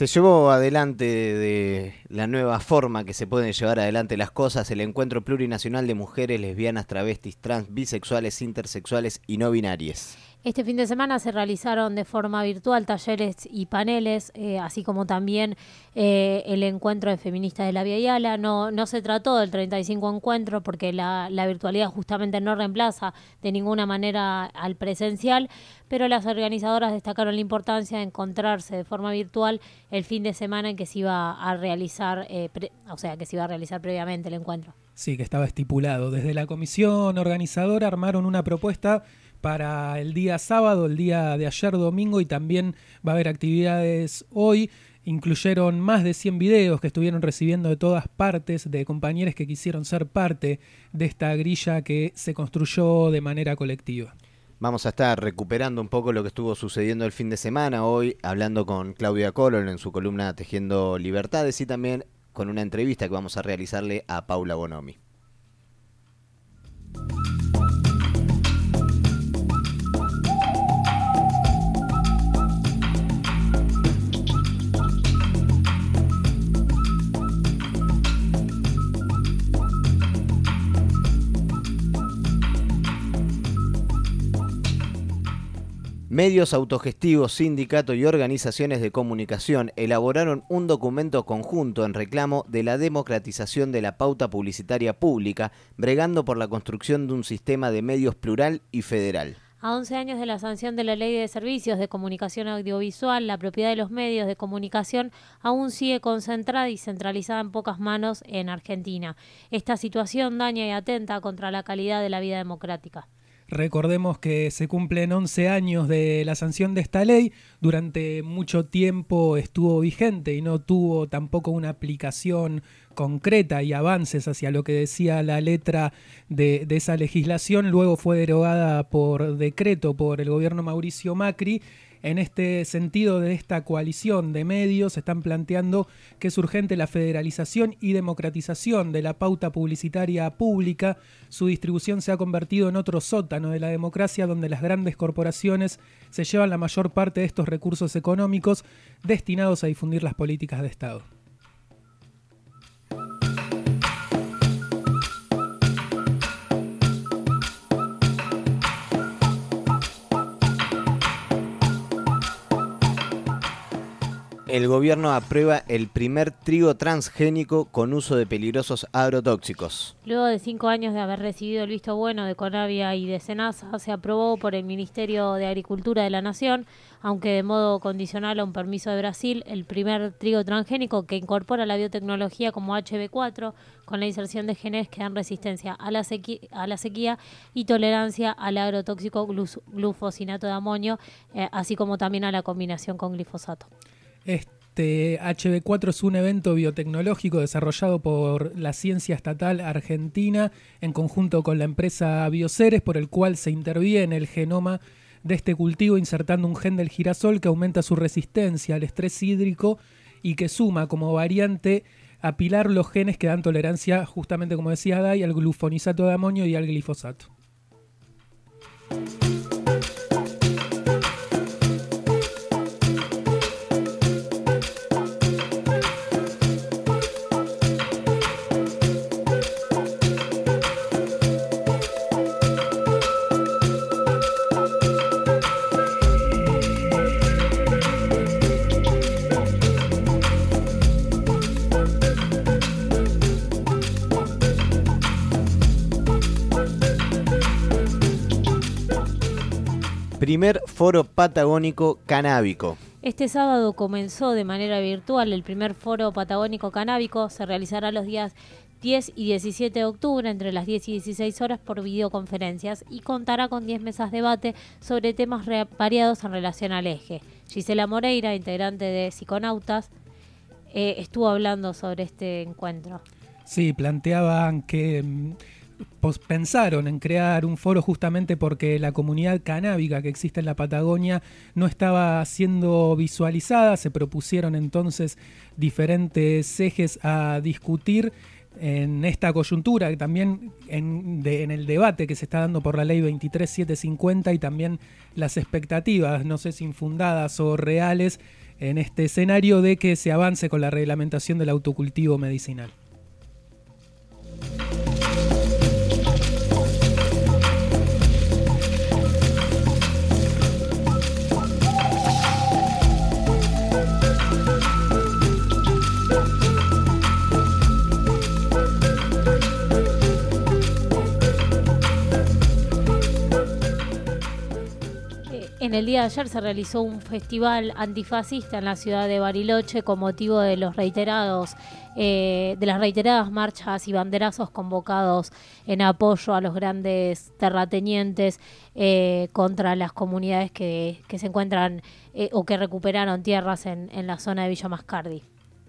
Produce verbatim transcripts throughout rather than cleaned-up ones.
Se llevó adelante de la nueva forma que se pueden llevar adelante las cosas el Encuentro Plurinacional de Mujeres Lesbianas, Travestis, Trans, Bisexuales, Intersexuales y No Binarias. Este fin de semana se realizaron de forma virtual talleres y paneles, eh, así como también eh, el encuentro de feministas de la Vía Yala. No, no se trató del treinta y cinco encuentro porque la, la virtualidad justamente no reemplaza de ninguna manera al presencial, pero las organizadoras destacaron la importancia de encontrarse de forma virtual el fin de semana en que se iba a realizar, eh, pre, o sea, que se iba a realizar previamente el encuentro. Sí, que estaba estipulado. Desde la comisión organizadora armaron una propuesta para el día sábado, el día de ayer domingo, y también va a haber actividades hoy. Incluyeron más de cien videos que estuvieron recibiendo de todas partes de compañeros que quisieron ser parte de esta grilla que se construyó de manera colectiva. Vamos a estar recuperando un poco lo que estuvo sucediendo el fin de semana, hoy hablando con Claudia Colón en su columna Tejiendo Libertades y también con una entrevista que vamos a realizarle a Paula Bonomi. Medios autogestivos, sindicatos y organizaciones de comunicación elaboraron un documento conjunto en reclamo de la democratización de la pauta publicitaria pública, bregando por la construcción de un sistema de medios plural y federal. A once años de la sanción de la Ley de Servicios de Comunicación Audiovisual, la propiedad de los medios de comunicación aún sigue concentrada y centralizada en pocas manos en Argentina. Esta situación daña y atenta contra la calidad de la vida democrática. Recordemos que se cumplen once años de la sanción de esta ley. Durante mucho tiempo estuvo vigente y no tuvo tampoco una aplicación concreta y avances hacia lo que decía la letra de, de esa legislación. Luego fue derogada por decreto por el gobierno Mauricio Macri. En este sentido de esta coalición de medios, están planteando que es urgente la federalización y democratización de la pauta publicitaria pública. Su distribución se ha convertido en otro sótano de la democracia donde las grandes corporaciones se llevan la mayor parte de estos recursos económicos destinados a difundir las políticas de Estado. El gobierno aprueba el primer trigo transgénico con uso de peligrosos agrotóxicos. Luego de cinco años de haber recibido el visto bueno de Conavia y de Senasa, se aprobó por el Ministerio de Agricultura de la Nación, aunque de modo condicional a un permiso de Brasil, el primer trigo transgénico que incorpora la biotecnología como H B cuatro, con la inserción de genes que dan resistencia a la sequía, a la sequía y tolerancia al agrotóxico glufosinato de amonio, eh, así como también a la combinación con glifosato. Este H B cuatro es un evento biotecnológico desarrollado por la ciencia estatal argentina en conjunto con la empresa Bioceres, por el cual se interviene el genoma de este cultivo insertando un gen del girasol que aumenta su resistencia al estrés hídrico y que suma como variante apilar los genes que dan tolerancia, justamente como decía Day, al glufonisato de amonio y al glifosato. Primer foro patagónico canábico. Este sábado comenzó de manera virtual el primer foro patagónico canábico. Se realizará los días diez y diecisiete de octubre entre las diez y dieciséis horas por videoconferencias y contará con diez mesas de debate sobre temas variados en relación al eje. Gisela Moreira, integrante de Psiconautas, eh, estuvo hablando sobre este encuentro. Sí, planteaban que Pues pensaron en crear un foro justamente porque la comunidad canábica que existe en la Patagonia no estaba siendo visualizada. Se propusieron entonces diferentes ejes a discutir en esta coyuntura, también en, de, en el debate que se está dando por la ley veintitrés mil setecientos cincuenta y también las expectativas, no sé si infundadas o reales, en este escenario de que se avance con la reglamentación del autocultivo medicinal. En el día de ayer se realizó un festival antifascista en la ciudad de Bariloche con motivo de los reiterados, eh, de las reiteradas marchas y banderazos convocados en apoyo a los grandes terratenientes eh, contra las comunidades que, que se encuentran eh, o que recuperaron tierras en, en la zona de Villa Mascardi.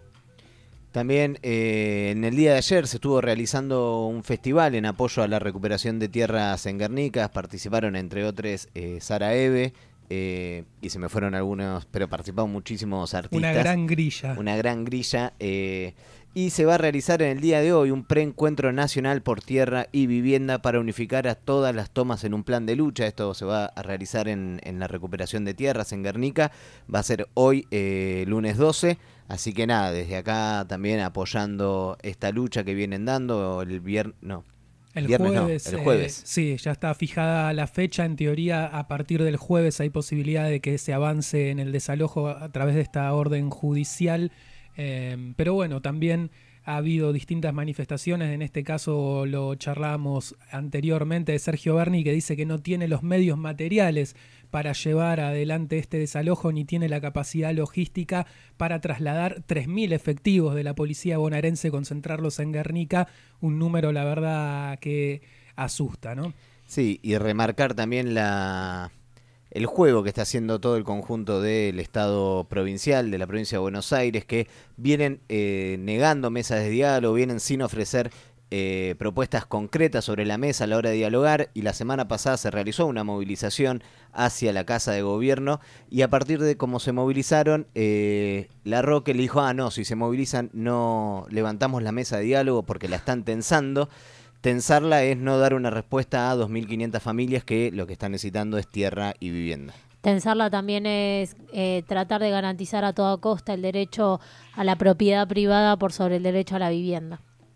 También eh, en el día de ayer se estuvo realizando un festival en apoyo a la recuperación de tierras en Guernica. Participaron entre otros eh, Sara Eve eh, y se me fueron algunos, pero participaron muchísimos artistas. Una gran grilla. Una gran grilla. Eh, y se va a realizar en el día de hoy un preencuentro nacional por tierra y vivienda para unificar a todas las tomas en un plan de lucha. Esto se va a realizar en, en la recuperación de tierras en Guernica. Va a ser hoy, eh, lunes doce. Así que nada, desde acá también apoyando esta lucha que vienen dando el viernes, no, el viernes jueves, no, el jueves. Eh, sí, ya está fijada la fecha. En teoría, a partir del jueves hay posibilidad de que se avance en el desalojo a través de esta orden judicial. Eh, pero bueno, también ha habido distintas manifestaciones. En este caso lo charlábamos anteriormente de Sergio Berni, que dice que no tiene los medios materiales para llevar adelante este desalojo, ni tiene la capacidad logística para trasladar tres mil efectivos de la policía bonaerense, concentrarlos en Guernica, un número, la verdad, que asusta, ¿no? Sí, y remarcar también la el juego que está haciendo todo el conjunto del Estado provincial, de la provincia de Buenos Aires, que vienen eh, negando mesas de diálogo, vienen sin ofrecer Eh, propuestas concretas sobre la mesa a la hora de dialogar, y la semana pasada se realizó una movilización hacia la Casa de Gobierno, y a partir de cómo se movilizaron, eh, Larroque le dijo, ah no, si se movilizan no levantamos la mesa de diálogo porque la están tensando. Tensarla es no dar una respuesta a dos mil quinientas familias que lo que están necesitando es tierra y vivienda. Tensarla también es eh, tratar de garantizar a toda costa el derecho a la propiedad privada por sobre el derecho a la vivienda.